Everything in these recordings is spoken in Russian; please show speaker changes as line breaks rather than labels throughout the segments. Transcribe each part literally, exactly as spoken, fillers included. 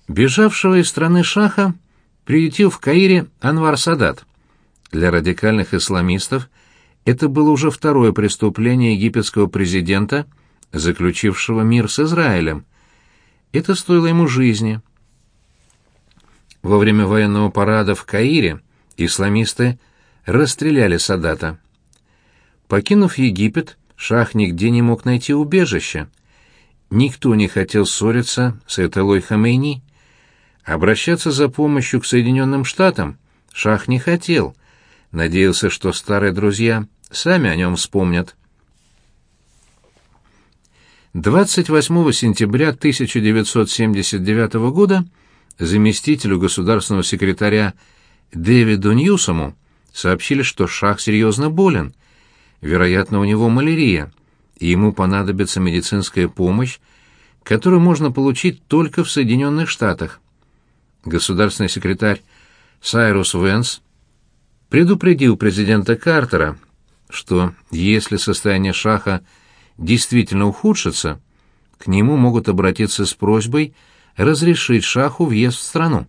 Бежавшего из страны Шаха приютил в Каире Анвар Садат. Для радикальных исламистов это было уже второе преступление египетского президента, заключившего мир с Израилем. Это стоило ему жизни. Во время военного парада в Каире исламисты расстреляли Садата. Покинув Египет, Шах нигде не мог найти убежища. Никто не хотел ссориться с Аятоллой Хомейни. Обращаться за помощью к Соединенным Штатам Шах не хотел, надеялся, что старые друзья сами о нем вспомнят. двадцать восьмого сентября тысяча девятьсот семьдесят девятого года заместителю государственного секретаря Дэвиду Ньюсому сообщили, что Шах серьезно болен, вероятно, у него малярия, и ему понадобится медицинская помощь, которую можно получить только в Соединенных Штатах. Государственный секретарь Сайрус Вэнс предупредил президента Картера, что если состояние Шаха действительно ухудшится, к нему могут обратиться с просьбой разрешить Шаху въезд в страну.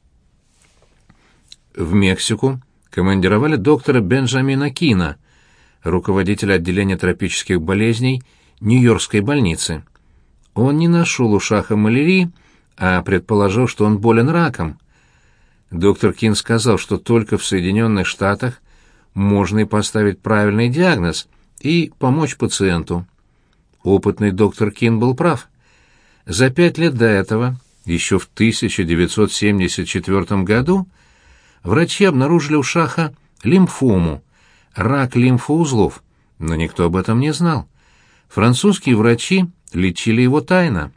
В Мексику командировали доктора Бенджамина Кина, руководителя отделения тропических болезней Нью-Йоркской больницы. Он не нашел у Шаха малярии, а предположил, что он болен раком. Доктор Кин сказал, что только в Соединенных Штатах можно и поставить правильный диагноз и помочь пациенту. Опытный доктор Кин был прав. За пять лет до этого, еще в тысяча девятьсот семьдесят четвёртом году, врачи обнаружили у Шаха лимфому, рак лимфоузлов, но никто об этом не знал. Французские врачи лечили его тайно.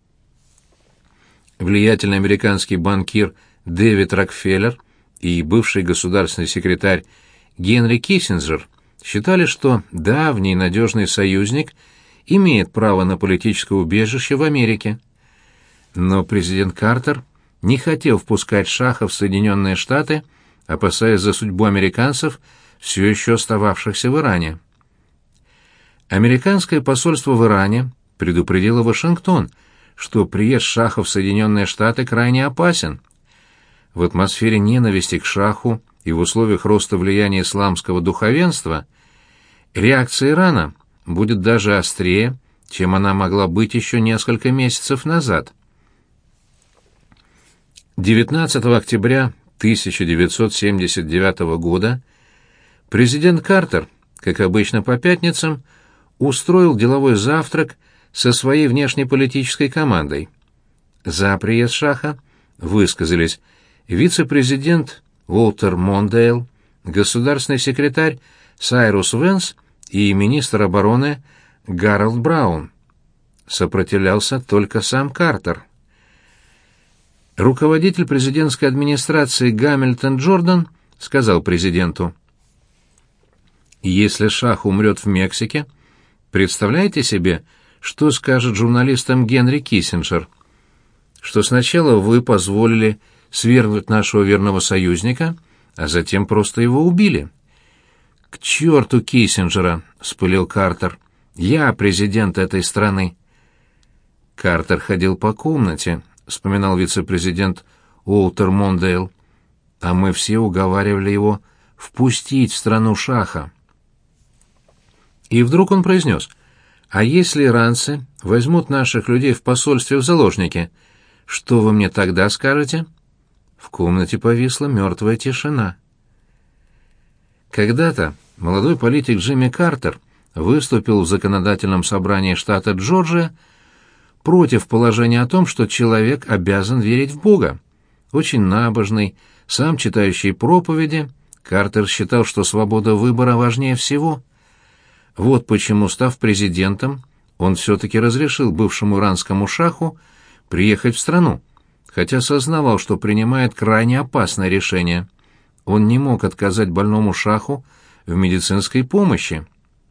Влиятельный американский банкир Дэвид Рокфеллер и бывший государственный секретарь Генри Киссинджер считали, что давний надежный союзник имеет право на политическое убежище в Америке. Но президент Картер не хотел впускать Шаха в Соединенные Штаты, опасаясь за судьбу американцев, все еще остававшихся в Иране. Американское посольство в Иране предупредило Вашингтон, что приезд Шаха в Соединенные Штаты крайне опасен. В атмосфере ненависти к Шаху и в условиях роста влияния исламского духовенства реакция Ирана будет даже острее, чем она могла быть еще несколько месяцев назад. девятнадцатого октября тысяча девятьсот семьдесят девятого года президент Картер, как обычно по пятницам, устроил деловой завтрак со своей внешнеполитической командой. За приезд Шаха высказались вице-президент Уолтер Мондейл, государственный секретарь Сайрус Вэнс и министр обороны Гарольд Браун. Сопротивлялся только сам Картер. Руководитель президентской администрации Гамильтон Джордан сказал президенту: «Если Шах умрет в Мексике, представляете себе, что скажет журналистам Генри Киссинджер? Что сначала вы позволили свергнуть нашего верного союзника, а затем просто его убили». «К черту Киссинджера!» — вспылил Картер. «Я президент этой страны». Картер ходил по комнате, — вспоминал вице-президент Уолтер Мондейл, — а мы все уговаривали его впустить в страну Шаха. И вдруг он произнес: «А если иранцы возьмут наших людей в посольстве в заложники, что вы мне тогда скажете?» В комнате повисла мертвая тишина. Когда-то молодой политик Джимми Картер выступил в законодательном собрании штата Джорджия против положения о том, что человек обязан верить в Бога. Очень набожный, сам читающий проповеди, Картер считал, что свобода выбора важнее всего. Вот почему, став президентом, он все-таки разрешил бывшему иранскому шаху приехать в страну, хотя сознавал, что принимает крайне опасное решение. Он не мог отказать больному шаху в медицинской помощи.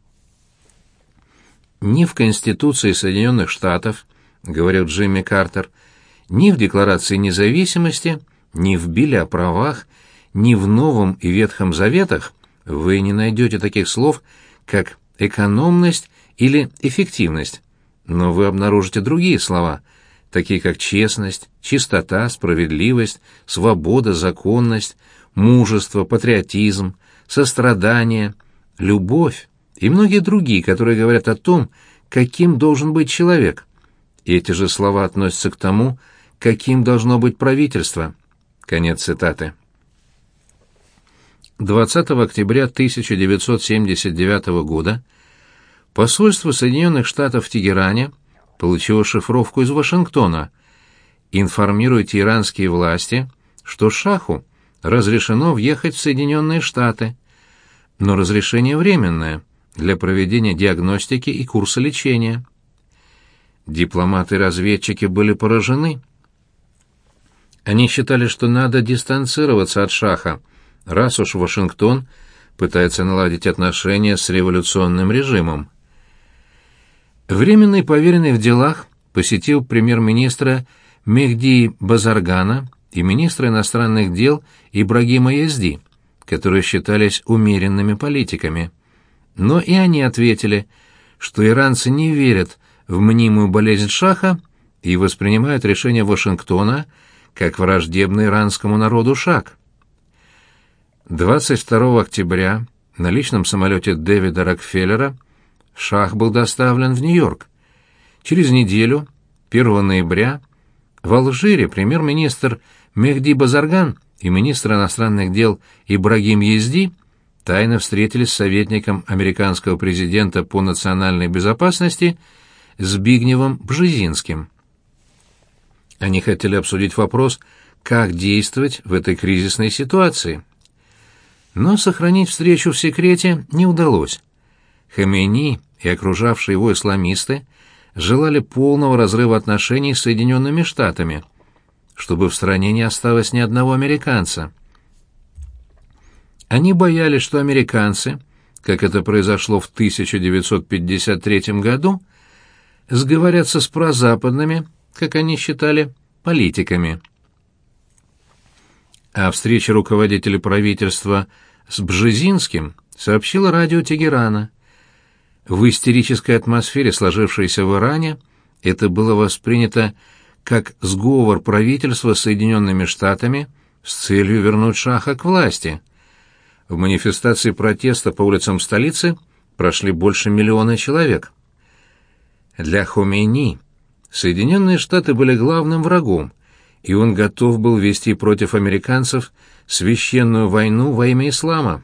Ни в Конституции Соединенных Штатов, говорил Джимми Картер, ни в Декларации независимости, ни в Билле о правах, ни в Новом и Ветхом Заветах вы не найдете таких слов, как экономность или эффективность, но вы обнаружите другие слова, такие как честность, чистота, справедливость, свобода, законность, мужество, патриотизм, сострадание, любовь и многие другие, которые говорят о том, каким должен быть человек. Эти же слова относятся к тому, каким должно быть правительство. Конец цитаты. двадцатого октября тысяча девятьсот семьдесят девятого года посольство Соединенных Штатов в Тегеране получило шифровку из Вашингтона. Информируйте иранские власти, что шаху разрешено въехать в Соединенные Штаты, но разрешение временное для проведения диагностики и курса лечения. Дипломаты и разведчики были поражены. Они считали, что надо дистанцироваться от шаха, раз уж Вашингтон пытается наладить отношения с революционным режимом. Временный поверенный в делах посетил премьер-министра Мехди Базаргана и министра иностранных дел Ибрагима Язди, которые считались умеренными политиками. Но и они ответили, что иранцы не верят в мнимую болезнь шаха и воспринимают решение Вашингтона как враждебный иранскому народу шаг. двадцать второго октября на личном самолете Дэвида Рокфеллера шах был доставлен в Нью-Йорк. Через неделю, первого ноября, в Алжире премьер-министр Мехди Базарган и министр иностранных дел Ибрагим Язди тайно встретились с советником американского президента по национальной безопасности Збигневом Бжезинским. Они хотели обсудить вопрос, как действовать в этой кризисной ситуации. Но сохранить встречу в секрете не удалось. Хомейни и окружавшие его исламисты желали полного разрыва отношений с Соединенными Штатами, чтобы в стране не осталось ни одного американца. Они боялись, что американцы, как это произошло в тысяча девятьсот пятьдесят третьем году, сговорятся с прозападными, как они считали, политиками. О встрече руководителей правительства с Бжезинским сообщило радио Тегерана. В истерической атмосфере, сложившейся в Иране, это было воспринято как сговор правительства с Соединенными Штатами с целью вернуть шаха к власти. В манифестации протеста по улицам столицы прошли больше миллиона человек. Для Хомейни Соединенные Штаты были главным врагом, и он готов был вести против американцев священную войну во имя ислама.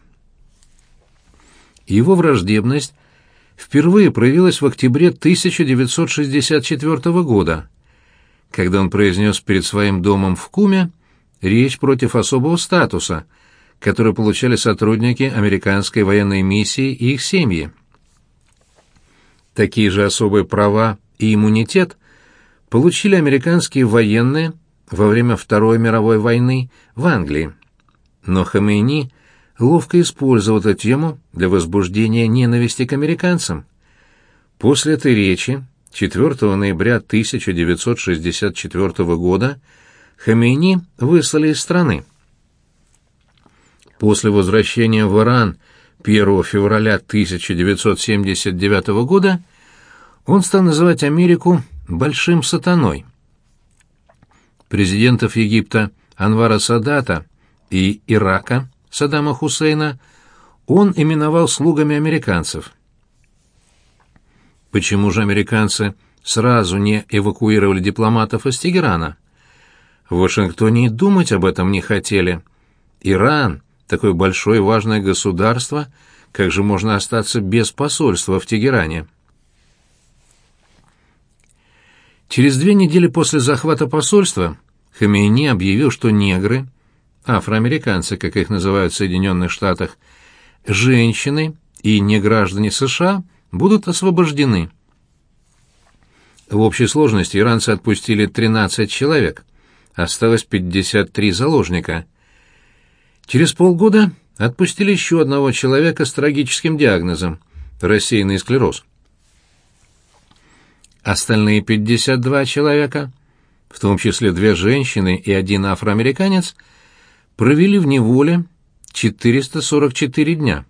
Его враждебность впервые проявилась в октябре тысяча девятьсот шестьдесят четвёртого года, когда он произнес перед своим домом в Куме речь против особого статуса, который получали сотрудники американской военной миссии и их семьи. Такие же особые права и иммунитет получили американские военные во время Второй мировой войны в Англии. Но Хомейни ловко использовал эту тему для возбуждения ненависти к американцам. После этой речи, четвёртого ноября тысяча девятьсот шестьдесят четвёртого года, Хомейни выслали из страны. После возвращения в Иран первого февраля тысяча девятьсот семьдесят девятого года он стал называть Америку «большим сатаной». Президентов Египта Анвара Садата и Ирака Саддама Хусейна он именовал слугами американцев. Почему же американцы сразу не эвакуировали дипломатов из Тегерана? В Вашингтоне и думать об этом не хотели. Иран — такое большое и важное государство, как же можно остаться без посольства в Тегеране? Через две недели после захвата посольства Хомейни объявил, что негры, афроамериканцы, как их называют в Соединенных Штатах, женщины и неграждане США будут освобождены. В общей сложности иранцы отпустили тринадцать человек, осталось пятьдесят три заложника. Через полгода отпустили еще одного человека с трагическим диагнозом – рассеянный склероз. Остальные пятьдесят два человека, в том числе две женщины и один афроамериканец, провели в неволе четыреста сорок четыре дня.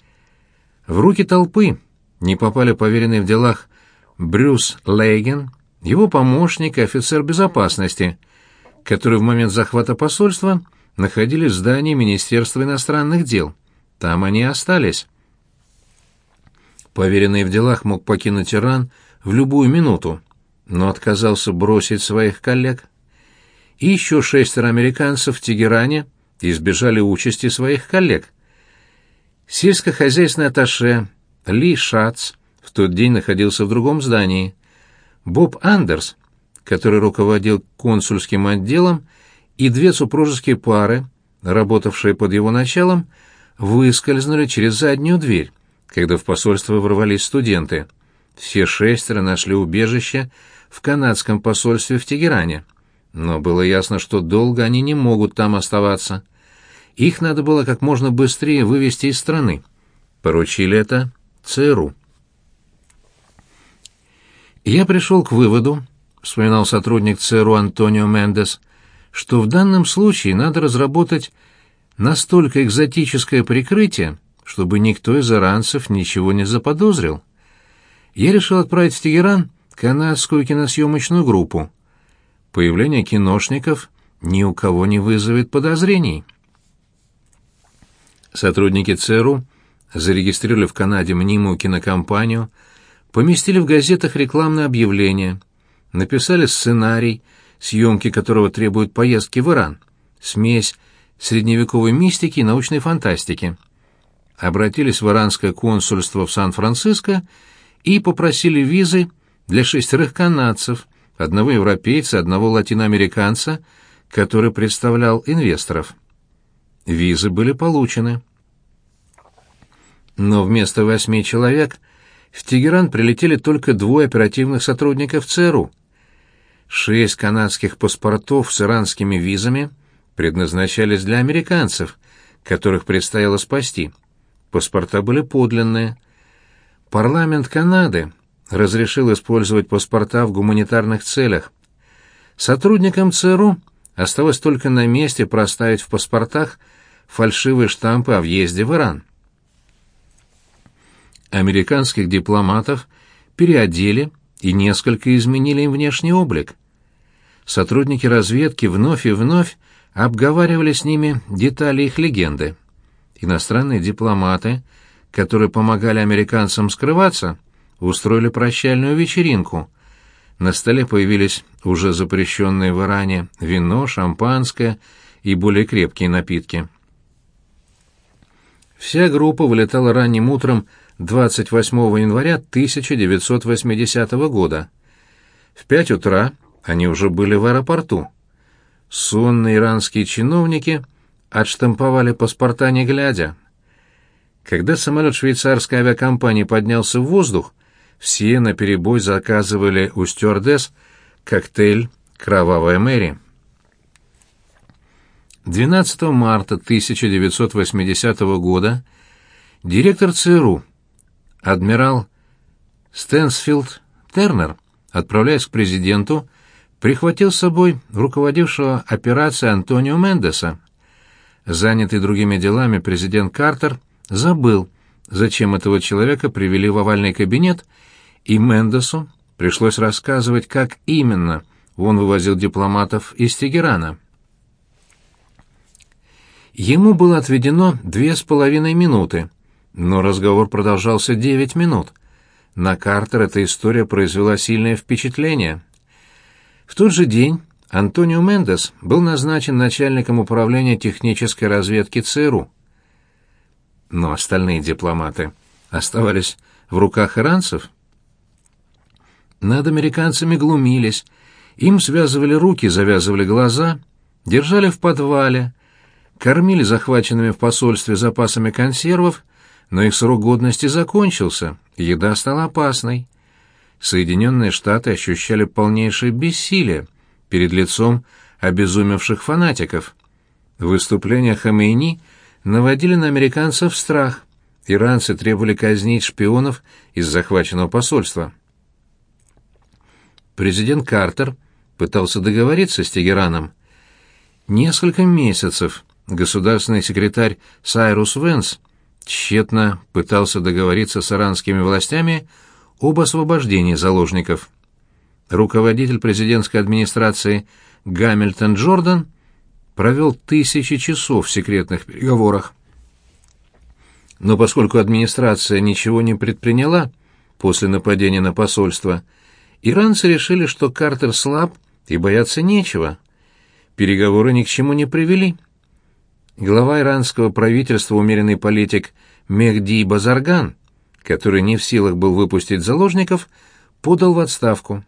В руки толпы не попали поверенный в делах Брюс Лейген, его помощник и офицер безопасности, которые в момент захвата посольства находились в здании Министерства иностранных дел. Там они и остались. Поверенный в делах мог покинуть Иран в любую минуту, но отказался бросить своих коллег. И еще шестеро американцев в Тегеране избежали участи своих коллег. Сельскохозяйственный атташе Ли Шац в тот день находился в другом здании. Боб Андерс, который руководил консульским отделом, и две супружеские пары, работавшие под его началом, выскользнули через заднюю дверь, когда в посольство ворвались студенты. Все шестеро нашли убежище в канадском посольстве в Тегеране, но было ясно, что долго они не могут там оставаться. Их надо было как можно быстрее вывести из страны. Поручили это ЦРУ. «Я пришел к выводу», — вспоминал сотрудник ЦРУ Антонио Мендес, «что в данном случае надо разработать настолько экзотическое прикрытие, чтобы никто из иранцев ничего не заподозрил. Я решил отправить в Тегеран канадскую киносъемочную группу. Появление киношников ни у кого не вызовет подозрений». Сотрудники ЦРУ зарегистрировали в Канаде мнимую кинокомпанию, поместили в газетах рекламное объявление, написали сценарий, съемки которого требуют поездки в Иран, смесь средневековой мистики и научной фантастики. Обратились в иранское консульство в Сан-Франциско и попросили визы для шестерых канадцев, одного европейца, одного латиноамериканца, который представлял инвесторов. Визы были получены. Но вместо восьми человек в Тегеран прилетели только двое оперативных сотрудников ЦРУ. Шесть канадских паспортов с иранскими визами предназначались для американцев, которых предстояло спасти. Паспорта были подлинные. Парламент Канады разрешил использовать паспорта в гуманитарных целях. Сотрудникам ЦРУ осталось только на месте проставить в паспортах фальшивые штампы о въезде в Иран. Американских дипломатов переодели и несколько изменили им внешний облик. Сотрудники разведки вновь и вновь обговаривали с ними детали их легенды. Иностранные дипломаты, которые помогали американцам скрываться, устроили прощальную вечеринку. На столе появились уже запрещенные в Иране вино, шампанское и более крепкие напитки. Вся группа вылетала ранним утром двадцать восьмого января тысяча девятьсот восьмидесятого года. В пять утра они уже были в аэропорту. Сонные иранские чиновники отштамповали паспорта не глядя. Когда самолет швейцарской авиакомпании поднялся в воздух, все наперебой заказывали у стюардесс коктейль «Кровавая Мэри». двенадцатого марта тысяча девятьсот восьмидесятого года директор ЦРУ адмирал Стэнсфилд Тернер, отправляясь к президенту, прихватил с собой руководившего операцией Антонио Мендеса. Занятый другими делами, президент Картер забыл, зачем этого человека привели в овальный кабинет, и Мендесу пришлось рассказывать, как именно он вывозил дипломатов из Тегерана. Ему было отведено две с половиной минуты, но разговор продолжался девять минут. На Картер эта история произвела сильное впечатление. В тот же день Антонио Мендес был назначен начальником управления технической разведки ЦРУ. Но остальные дипломаты оставались в руках иранцев. Над американцами глумились, им связывали руки, завязывали глаза, держали в подвале, кормили захваченными в посольстве запасами консервов, но их срок годности закончился, еда стала опасной. Соединенные Штаты ощущали полнейшее бессилие перед лицом обезумевших фанатиков. Выступления Хомейни наводили на американцев страх. Иранцы требовали казнить шпионов из захваченного посольства. Президент Картер пытался договориться с Тегераном. Несколько месяцев государственный секретарь Сайрус Вэнс тщетно пытался договориться с иранскими властями об освобождении заложников. руководитель президентской администрации Гамильтон Джордан провел тысячи часов в секретных переговорах. Но поскольку администрация ничего не предприняла после нападения на посольство, иранцы решили, что Картер слаб и бояться нечего. Переговоры ни к чему не привели. Глава иранского правительства, умеренный политик Мехди Базарган, который не в силах был выпустить заложников, подал в отставку.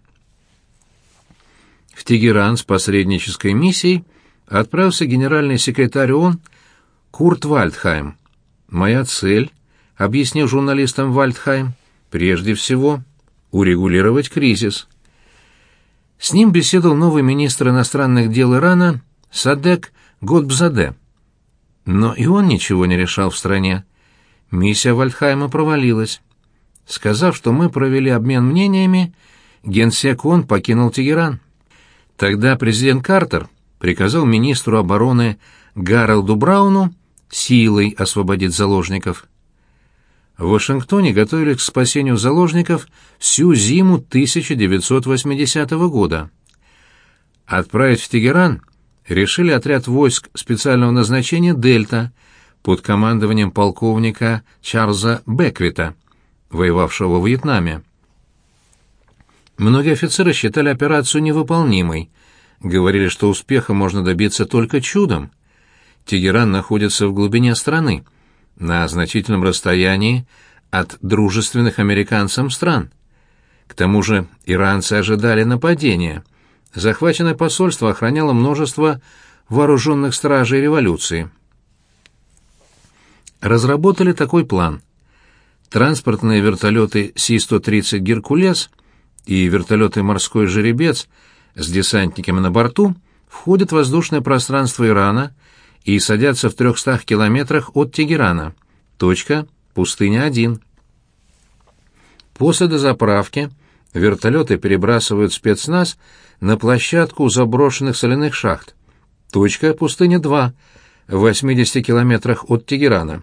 В Тегеран с посреднической миссией отправился генеральный секретарь ООН Курт Вальдхайм. «Моя цель», — объяснил журналистам Вальдхайм, — «прежде всего урегулировать кризис». С ним беседовал новый министр иностранных дел Ирана Садек Готбзаде. Но и он ничего не решал в стране. Миссия Вальдхайма провалилась. Сказав, что мы провели обмен мнениями, генсек ООН покинул Тегеран. Тогда президент Картер приказал министру обороны Гарольду Брауну силой освободить заложников. В Вашингтоне готовились к спасению заложников всю зиму тысяча девятьсот восьмидесятого года. Отправить в Тегеран решили отряд войск специального назначения «Дельта» под командованием полковника Чарльза Беквита, воевавшего во Вьетнаме. Многие офицеры считали операцию невыполнимой, говорили, что успеха можно добиться только чудом. Тегеран находится в глубине страны, на значительном расстоянии от дружественных американцам стран. К тому же иранцы ожидали нападения. Захваченное посольство охраняло множество вооруженных стражей революции. Разработали такой план. Транспортные вертолеты Си сто тридцать «Геркулес» и вертолеты «Морской жеребец» с десантниками на борту входят в воздушное пространство Ирана и садятся в трехстах километрах от Тегерана. Точка — пустыня один. После дозаправки вертолеты перебрасывают спецназ на площадку у заброшенных соляных шахт. Точка — пустыня два, в восьмидесяти километрах от Тегерана.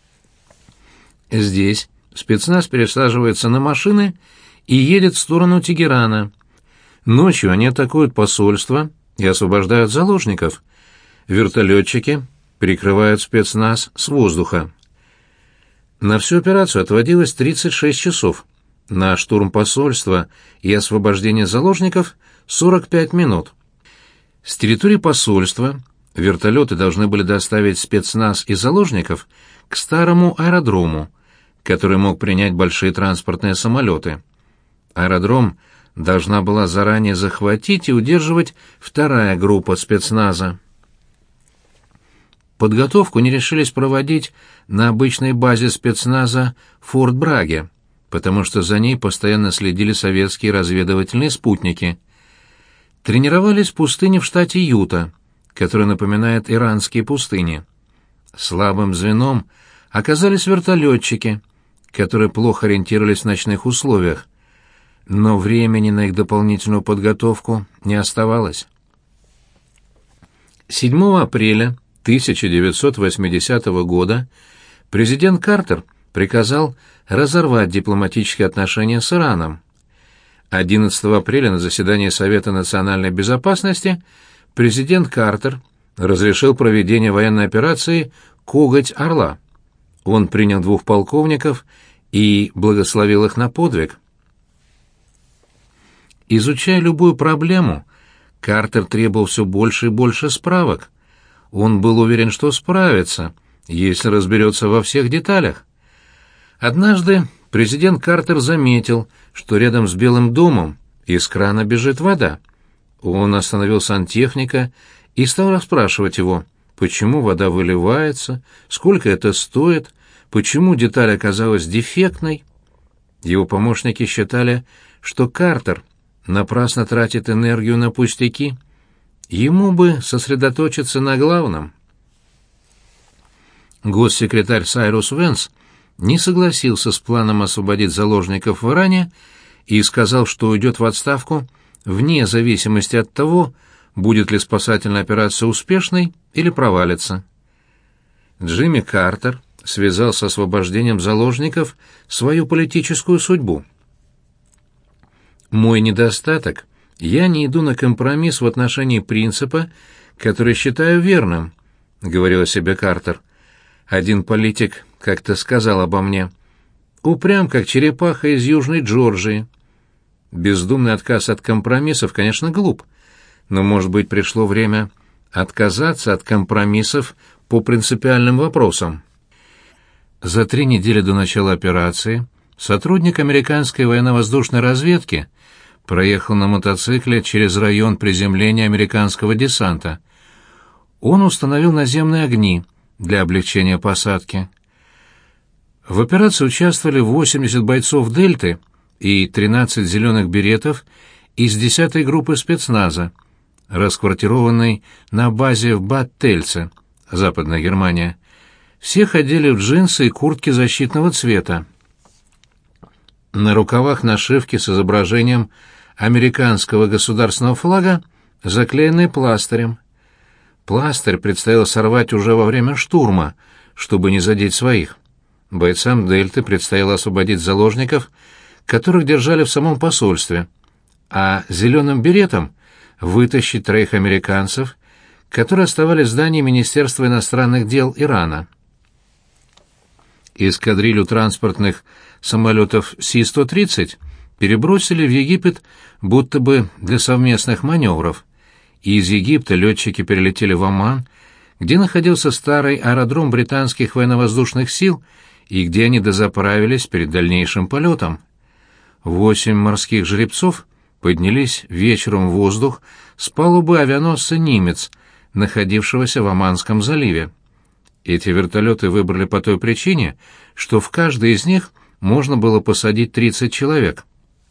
Здесь спецназ пересаживается на машины и едет в сторону Тегерана. Ночью они атакуют посольство и освобождают заложников. Вертолетчики прикрывают спецназ с воздуха. На всю операцию отводилось тридцать шесть часов. На штурм посольства и освобождение заложников — сорок пять минут. С территории посольства вертолеты должны были доставить спецназ и заложников к старому аэродрому, который мог принять большие транспортные самолеты. Аэродром должна была заранее захватить и удерживать вторая группа спецназа. Подготовку не решились проводить на обычной базе спецназа Форт Браге, потому что за ней постоянно следили советские разведывательные спутники. Тренировались в пустыне в штате Юта, которая напоминает иранские пустыни. Слабым звеном оказались вертолетчики, которые плохо ориентировались в ночных условиях, но времени на их дополнительную подготовку не оставалось. седьмого апреля тысяча девятьсот восьмидесятого года президент Картер приказал разорвать дипломатические отношения с Ираном. одиннадцатого апреля на заседании Совета национальной безопасности президент Картер разрешил проведение военной операции «Коготь орла». Он принял двух полковников и благословил их на подвиг. Изучая любую проблему, Картер требовал все больше и больше справок. Он был уверен, что справится, если разберется во всех деталях. Однажды президент Картер заметил, что рядом с Белым домом из крана бежит вода. Он остановил сантехника и стал расспрашивать его, почему вода выливается, сколько это стоит, почему деталь оказалась дефектной. Его помощники считали, что Картер напрасно тратит энергию на пустяки. Ему бы сосредоточиться на главном. Госсекретарь Сайрус Венс не согласился с планом освободить заложников в Иране и сказал, что уйдет в отставку вне зависимости от того, будет ли спасательная операция успешной или провалится. Джимми Картер связал с освобождением заложников свою политическую судьбу. Мой недостаток — я не иду на компромисс в отношении принципа, который считаю верным, — говорил о себе Картер. Один политик как-то сказал обо мне: упрям, как черепаха из Южной Джорджии. Бездумный отказ от компромиссов, конечно, глуп, но, может быть, пришло время отказаться от компромиссов по принципиальным вопросам. За три недели до начала операции сотрудник американской военно-воздушной разведки проехал на мотоцикле через район приземления американского десанта. Он установил наземные огни для облегчения посадки. В операции участвовали восемьдесят бойцов «Дельты» и тринадцать зеленых беретов из десятой группы спецназа, расквартированной на базе в Бад-Тельце, Западная Германия. Всех одели в джинсы и куртки защитного цвета. На рукавах нашивки с изображением американского государственного флага, заклеенные пластырем. Пластырь предстояло сорвать уже во время штурма, чтобы не задеть своих. Бойцам «Дельты» предстояло освободить заложников, которых держали в самом посольстве, а зеленым беретам вытащить троих американцев, которые оставались в здании Министерства иностранных дел Ирана. Эскадрилью транспортных самолетов Си сто тридцать перебросили в Египет будто бы для совместных маневров, и из Египта летчики перелетели в Оман, где находился старый аэродром британских военно-воздушных сил и где они дозаправились перед дальнейшим полетом. Восемь морских жеребцов поднялись вечером в воздух с палубы авианосца «Нимец», находившегося в Оманском заливе. Эти вертолеты выбрали по той причине, что в каждый из них можно было посадить тридцать человек.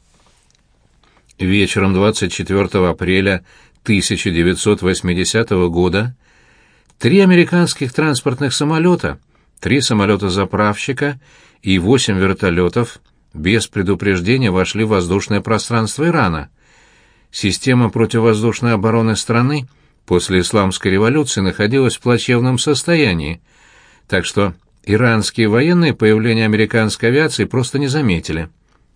Вечером двадцать четвёртого апреля тысяча девятьсот восьмидесятого года три американских транспортных самолета, три самолета-заправщика и восемь вертолетов без предупреждения вошли в воздушное пространство Ирана. Система противовоздушной обороны страны после исламской революции находилась в плачевном состоянии, так что иранские военные появление американской авиации просто не заметили.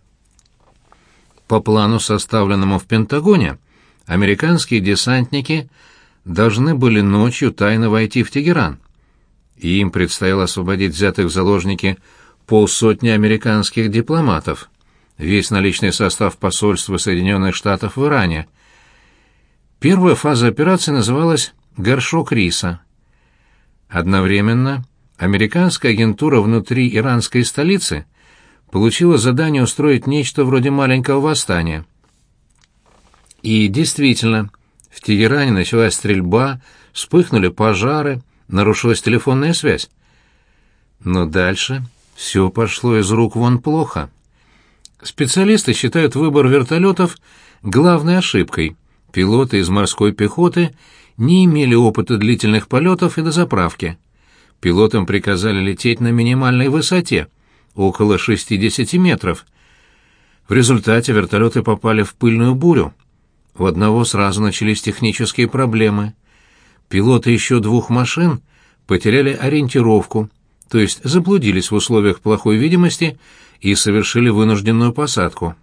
По плану, составленному в Пентагоне, американские десантники должны были ночью тайно войти в Тегеран, и им предстояло освободить взятых в заложники полсотни американских дипломатов, весь наличный состав посольства Соединенных Штатов в Иране. Первая фаза операции называлась «Горшок риса». Одновременно американская агентура внутри иранской столицы получила задание устроить нечто вроде маленького восстания. И действительно, в Тегеране началась стрельба, вспыхнули пожары, нарушилась телефонная связь. Но дальше все пошло из рук вон плохо. Специалисты считают выбор вертолетов главной ошибкой. Пилоты из морской пехоты не имели опыта длительных полетов и дозаправки. Пилотам приказали лететь на минимальной высоте, около шестидесяти метров. В результате вертолеты попали в пыльную бурю. У одного сразу начались технические проблемы. Пилоты еще двух машин потеряли ориентировку, то есть заблудились в условиях плохой видимости и совершили вынужденную посадку.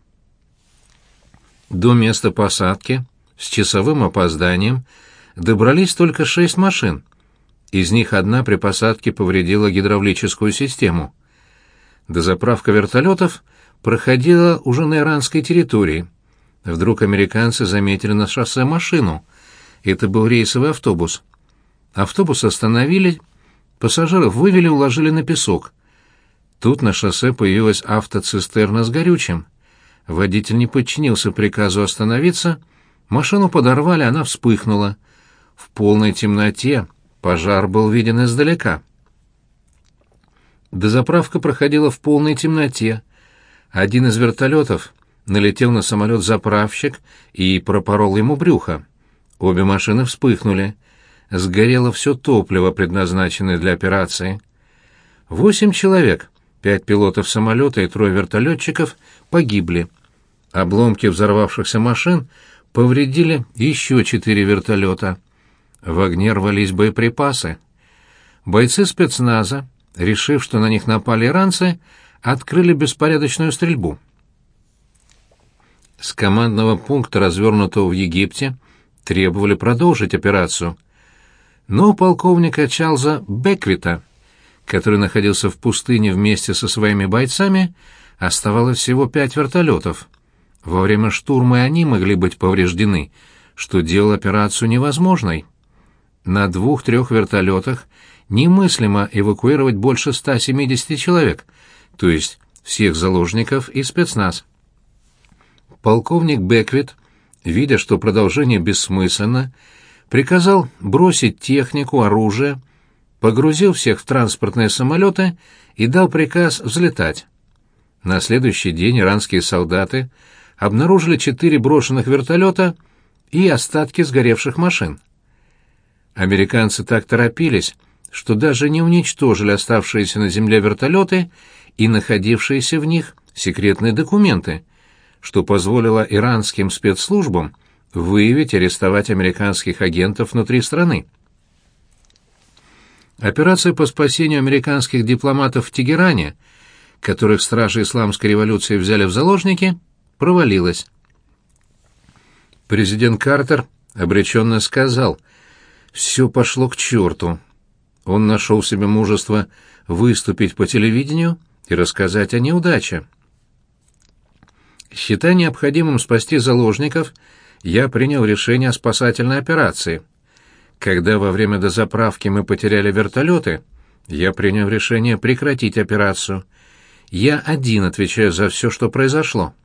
До места посадки с часовым опозданием добрались только шесть машин. Из них одна при посадке повредила гидравлическую систему. Дозаправка вертолетов проходила уже на иранской территории. Вдруг американцы заметили на шоссе машину. Это был рейсовый автобус. Автобус остановили, пассажиров вывели, уложили на песок. Тут на шоссе появилась автоцистерна с горючим. Водитель не подчинился приказу остановиться, машину подорвали, она вспыхнула. В полной темноте пожар был виден издалека. Дозаправка проходила в полной темноте. Один из вертолетов налетел на самолет-заправщик и пропорол ему брюхо. Обе машины вспыхнули. Сгорело все топливо, предназначенное для операции. Восемь человек, пять пилотов самолета и трое вертолетчиков, погибли. Обломки взорвавшихся машин повредили еще четыре вертолета. В огне рвались боеприпасы. Бойцы спецназа, решив, что на них напали иранцы, открыли беспорядочную стрельбу. С командного пункта, развернутого в Египте, требовали продолжить операцию. Но у полковника Чарльза Беквита, который находился в пустыне вместе со своими бойцами, оставалось всего пять вертолетов. Во время штурма и они могли быть повреждены, что делало операцию невозможной. На двух-трех вертолетах немыслимо эвакуировать больше ста семидесяти человек, то есть всех заложников и спецназ. Полковник Беквит, видя, что продолжение бессмысленно, приказал бросить технику, оружие, погрузил всех в транспортные самолеты и дал приказ взлетать. На следующий день иранские солдаты обнаружили четыре брошенных вертолета и остатки сгоревших машин. Американцы так торопились, что даже не уничтожили оставшиеся на земле вертолеты и находившиеся в них секретные документы, что позволило иранским спецслужбам выявить и арестовать американских агентов внутри страны. Операция по спасению американских дипломатов в Тегеране, которых стражи исламской революции взяли в заложники, провалилась. Президент Картер обреченно сказал: «Все пошло к черту». Он нашел в себе мужество выступить по телевидению и рассказать о неудаче. Считая необходимым спасти заложников, я принял решение о спасательной операции. Когда во время дозаправки мы потеряли вертолеты, я принял решение прекратить операцию. Я один отвечаю за все, что произошло.